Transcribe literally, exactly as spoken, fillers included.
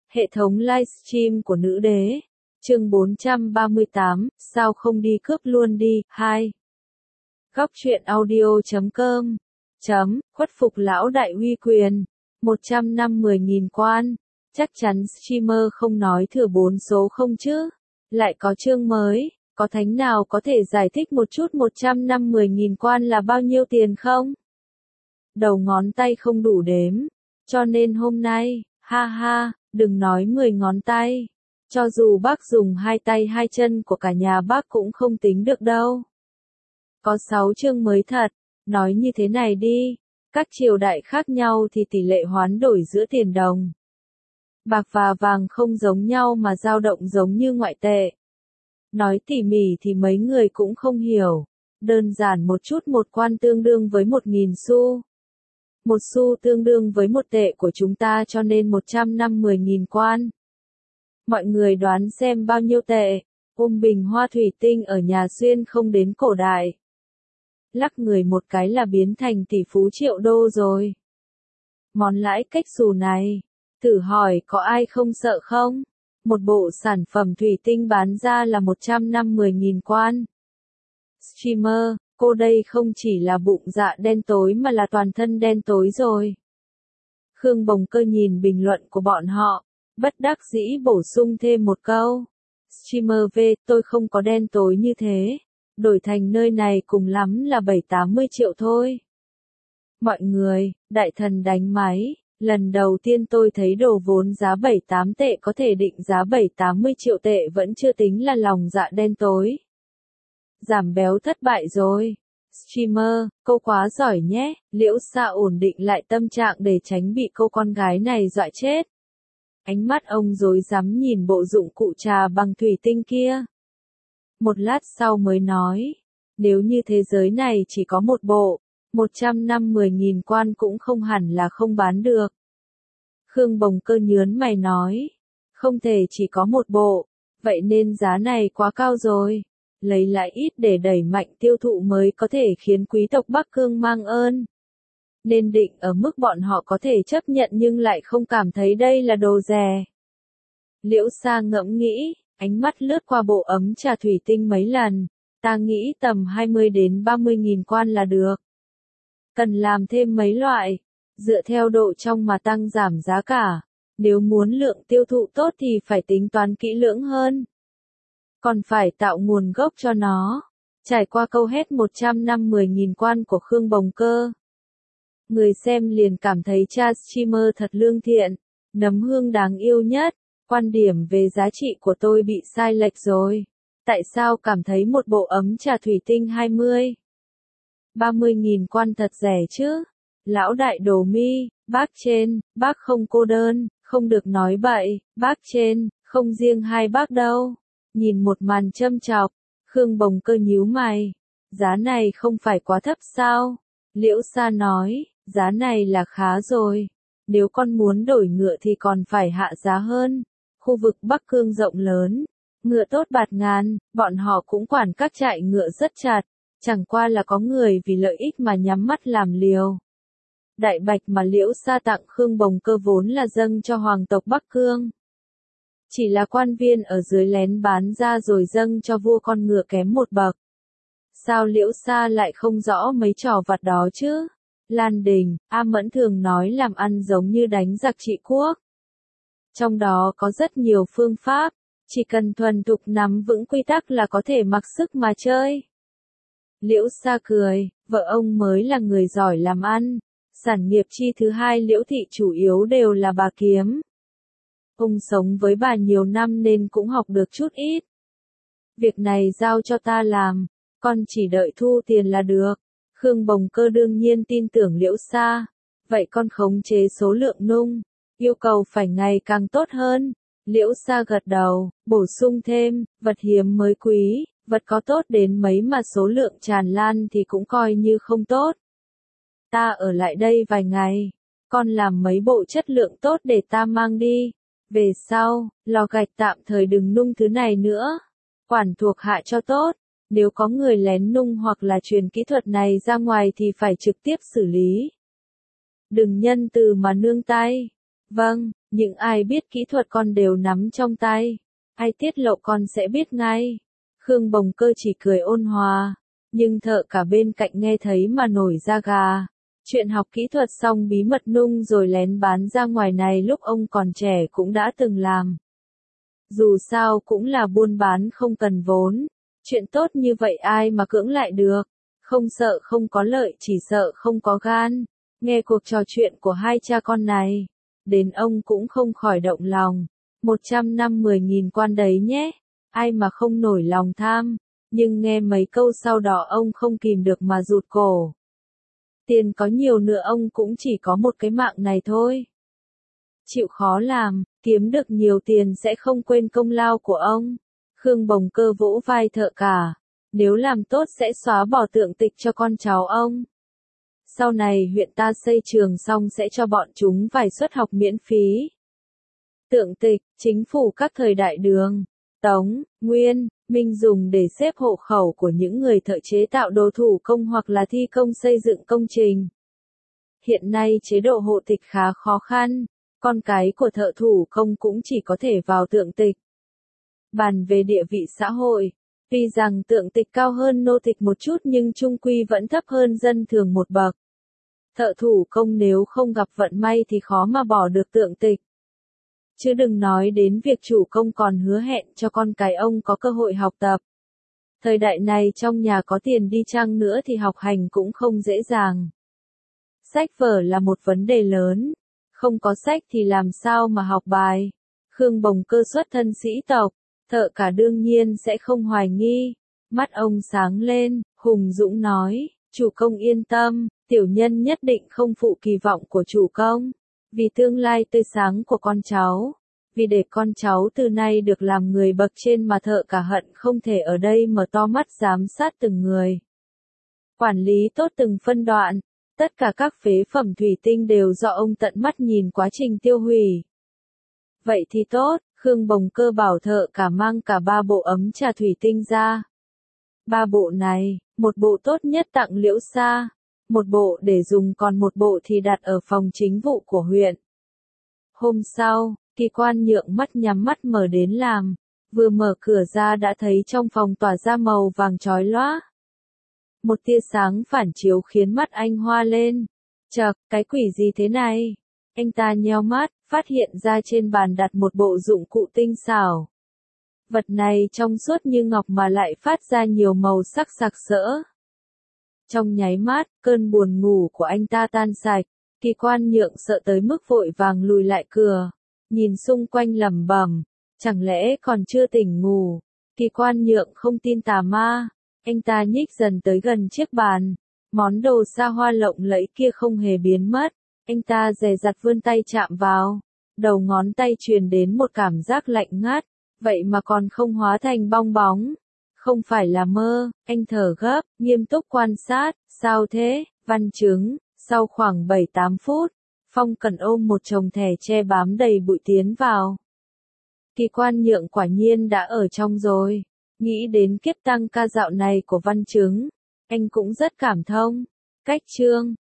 Hệ thống livestream của nữ đế. Chương bốn trăm ba mươi tám, sao không đi cướp luôn đi, hai. Góc truyện audio chấm com. Chấm, khuất phục lão đại uy quyền. một trăm năm mươi nghìn quan. Chắc chắn streamer không nói thừa bốn số không chứ. Lại có chương mới, có thánh nào có thể giải thích một chút một trăm năm mươi nghìn quan là bao nhiêu tiền không? Đầu ngón tay không đủ đếm. Cho nên hôm nay, ha ha, đừng nói mười ngón tay. Cho dù bác dùng hai tay hai chân của cả nhà bác cũng không tính được đâu. Có sáu chương mới thật, nói như thế này đi, các triều đại khác nhau thì tỷ lệ hoán đổi giữa tiền đồng. Bạc và vàng không giống nhau mà dao động giống như ngoại tệ. Nói tỉ mỉ thì mấy người cũng không hiểu. Đơn giản một chút, một quan tương đương với một nghìn xu. Một xu tương đương với một tệ của chúng ta, cho nên một trăm năm mươi nghìn quan. Mọi người đoán xem bao nhiêu tệ. Ôm bình hoa thủy tinh ở nhà xuyên không đến cổ đại. Lắc người một cái là biến thành tỷ phú triệu đô rồi. Món lãi cách xù này, thử hỏi có ai không sợ không? Một bộ sản phẩm thủy tinh bán ra là một trăm năm mươi nghìn quan. Streamer, cô đây không chỉ là bụng dạ đen tối mà là toàn thân đen tối rồi. Khương Bồng Cơ nhìn bình luận của bọn họ, bất đắc dĩ bổ sung thêm một câu. Streamer V, tôi không có đen tối như thế. Đổi thành nơi này cùng lắm là bảy tám mươi triệu thôi. Mọi người, đại thần đánh máy. Lần đầu tiên tôi thấy đồ vốn giá bảy tám tệ có thể định giá bảy tám mươi triệu tệ vẫn chưa tính là lòng dạ đen tối. Giảm béo thất bại rồi. Streamer, cô quá giỏi nhé. Liễu Sa ổn định lại tâm trạng để tránh bị cô con gái này dọa chết. Ánh mắt ông rối rắm nhìn bộ dụng cụ trà bằng thủy tinh kia. Một lát sau mới nói, nếu như thế giới này chỉ có một bộ, một trăm năm mươi nghìn quan cũng không hẳn là không bán được. Khương Bồng Cơ nhớn mày nói, không thể chỉ có một bộ, vậy nên giá này quá cao rồi. Lấy lại ít để đẩy mạnh tiêu thụ mới có thể khiến quý tộc Bắc Cương mang ơn. Nên định ở mức bọn họ có thể chấp nhận nhưng lại không cảm thấy đây là đồ rẻ. Liễu Sa ngẫm nghĩ, ánh mắt lướt qua bộ ấm trà thủy tinh mấy lần, ta nghĩ tầm hai mươi đến ba mươi nghìn quan là được. Cần làm thêm mấy loại, dựa theo độ trong mà tăng giảm giá cả, nếu muốn lượng tiêu thụ tốt thì phải tính toán kỹ lưỡng hơn. Còn phải tạo nguồn gốc cho nó. Trải qua câu hét một trăm năm mươi nghìn quan của Khương Bồng Cơ, người xem liền cảm thấy cha streamer thật lương thiện, nấm hương đáng yêu nhất. Quan điểm về giá trị của tôi bị sai lệch rồi. Tại sao cảm thấy một bộ ấm trà thủy tinh hai mươi, ba mươi nghìn quan thật rẻ chứ? Lão đại Đồ Mi, bác trên, bác không cô đơn, không được nói bậy, bác trên, không riêng hai bác đâu. Nhìn một màn châm chọc, Khương Bồng Cơ nhíu mày. Giá này không phải quá thấp sao? Liễu Sa nói, giá này là khá rồi. Nếu con muốn đổi ngựa thì còn phải hạ giá hơn. Khu vực Bắc Cương rộng lớn, ngựa tốt bạt ngàn, bọn họ cũng quản các trại ngựa rất chặt, chẳng qua là có người vì lợi ích mà nhắm mắt làm liều. Đại bạch mà Liễu Sa tặng Khương Bồng Cơ vốn là dâng cho hoàng tộc Bắc Cương. Chỉ là quan viên ở dưới lén bán ra rồi dâng cho vua con ngựa kém một bậc. Sao Liễu Sa lại không rõ mấy trò vặt đó chứ? Lan Đình, A Mẫn thường nói làm ăn giống như đánh giặc trị quốc. Trong đó có rất nhiều phương pháp, chỉ cần thuần thục nắm vững quy tắc là có thể mặc sức mà chơi. Liễu Sa cười, vợ ông mới là người giỏi làm ăn, sản nghiệp chi thứ hai Liễu thị chủ yếu đều là bà kiếm. Ông sống với bà nhiều năm nên cũng học được chút ít. Việc này giao cho ta làm, con chỉ đợi thu tiền là được. Khương Bồng Cơ đương nhiên tin tưởng Liễu Sa, vậy con khống chế số lượng nung. Yêu cầu phải ngày càng tốt hơn. Liễu Sa gật đầu, bổ sung thêm, vật hiếm mới quý, vật có tốt đến mấy mà số lượng tràn lan thì cũng coi như không tốt. Ta ở lại đây vài ngày, con làm mấy bộ chất lượng tốt để ta mang đi. Về sau, lò gạch tạm thời đừng nung thứ này nữa. Quản thuộc hạ cho tốt, nếu có người lén nung hoặc là truyền kỹ thuật này ra ngoài thì phải trực tiếp xử lý. Đừng nhân từ mà nương tay. Vâng, những ai biết kỹ thuật con đều nắm trong tay. Ai tiết lộ con sẽ biết ngay. Khương Bồng Cơ chỉ cười ôn hòa, nhưng thợ cả bên cạnh nghe thấy mà nổi da gà. Chuyện học kỹ thuật xong bí mật nung rồi lén bán ra ngoài này lúc ông còn trẻ cũng đã từng làm. Dù sao cũng là buôn bán không cần vốn. Chuyện tốt như vậy ai mà cưỡng lại được. Không sợ không có lợi, chỉ sợ không có gan. Nghe cuộc trò chuyện của hai cha con này, đến ông cũng không khỏi động lòng. Một trăm năm mười nghìn quan đấy nhé. Ai mà không nổi lòng tham. Nhưng nghe mấy câu sau đó ông không kìm được mà rụt cổ. Tiền có nhiều nữa ông cũng chỉ có một cái mạng này thôi. Chịu khó làm, kiếm được nhiều tiền sẽ không quên công lao của ông. Khương Bồng Cơ vỗ vai thợ cả. Nếu làm tốt sẽ xóa bỏ tượng tịch cho con cháu ông. Sau này huyện ta xây trường xong sẽ cho bọn chúng vài suất học miễn phí. Tượng tịch, chính phủ các thời đại Đường, Tống, Nguyên, Minh dùng để xếp hộ khẩu của những người thợ chế tạo đồ thủ công hoặc là thi công xây dựng công trình. Hiện nay chế độ hộ tịch khá khó khăn, con cái của thợ thủ công cũng chỉ có thể vào tượng tịch. Bàn về địa vị xã hội, tuy rằng tượng tịch cao hơn nô tịch một chút nhưng chung quy vẫn thấp hơn dân thường một bậc. Thợ thủ công nếu không gặp vận may thì khó mà bỏ được tượng tịch. Chứ đừng nói đến việc chủ công còn hứa hẹn cho con cái ông có cơ hội học tập. Thời đại này trong nhà có tiền đi chăng nữa thì học hành cũng không dễ dàng. Sách vở là một vấn đề lớn. Không có sách thì làm sao mà học bài. Khương Bồng Cơ xuất thân sĩ tộc, thợ cả đương nhiên sẽ không hoài nghi. Mắt ông sáng lên, hùng dũng nói, chủ công yên tâm, tiểu nhân nhất định không phụ kỳ vọng của chủ công. Vì tương lai tươi sáng của con cháu, vì để con cháu từ nay được làm người bậc trên mà thợ cả hận không thể ở đây mở to mắt giám sát từng người. Quản lý tốt từng phân đoạn, tất cả các phế phẩm thủy tinh đều do ông tận mắt nhìn quá trình tiêu hủy. Vậy thì tốt, Khương Bồng Cơ bảo thợ cả mang cả ba bộ ấm trà thủy tinh ra. Ba bộ này, một bộ tốt nhất tặng Liễu Sa. Một bộ để dùng còn một bộ thì đặt ở phòng chính vụ của huyện. Hôm sau, Kỳ Quan Nhượng mắt nhắm mắt mở đến làm, vừa mở cửa ra đã thấy trong phòng tỏa ra màu vàng chói lóa. Một tia sáng phản chiếu khiến mắt anh hoa lên. Chậc, cái quỷ gì thế này? Anh ta nheo mắt, phát hiện ra trên bàn đặt một bộ dụng cụ tinh xảo. Vật này trong suốt như ngọc mà lại phát ra nhiều màu sắc sặc sỡ. Trong nháy mắt, cơn buồn ngủ của anh ta tan sạch, Kỳ Quan Nhượng sợ tới mức vội vàng lùi lại cửa, nhìn xung quanh lẩm bẩm, chẳng lẽ còn chưa tỉnh ngủ. Kỳ Quan Nhượng không tin tà ma, anh ta nhích dần tới gần chiếc bàn, món đồ xa hoa lộng lẫy kia không hề biến mất, anh ta dè dặt vươn tay chạm vào, đầu ngón tay truyền đến một cảm giác lạnh ngắt, vậy mà còn không hóa thành bong bóng. Không phải là mơ, anh thở gấp, nghiêm túc quan sát, sao thế, Văn Chứng, sau khoảng bảy tám phút, Phong Cẩn ôm một chồng thẻ tre bám đầy bụi tiến vào. Kỳ Quan Nhượng quả nhiên đã ở trong rồi, nghĩ đến kiếp tăng ca dạo này của Văn Chứng, anh cũng rất cảm thông. Cách chương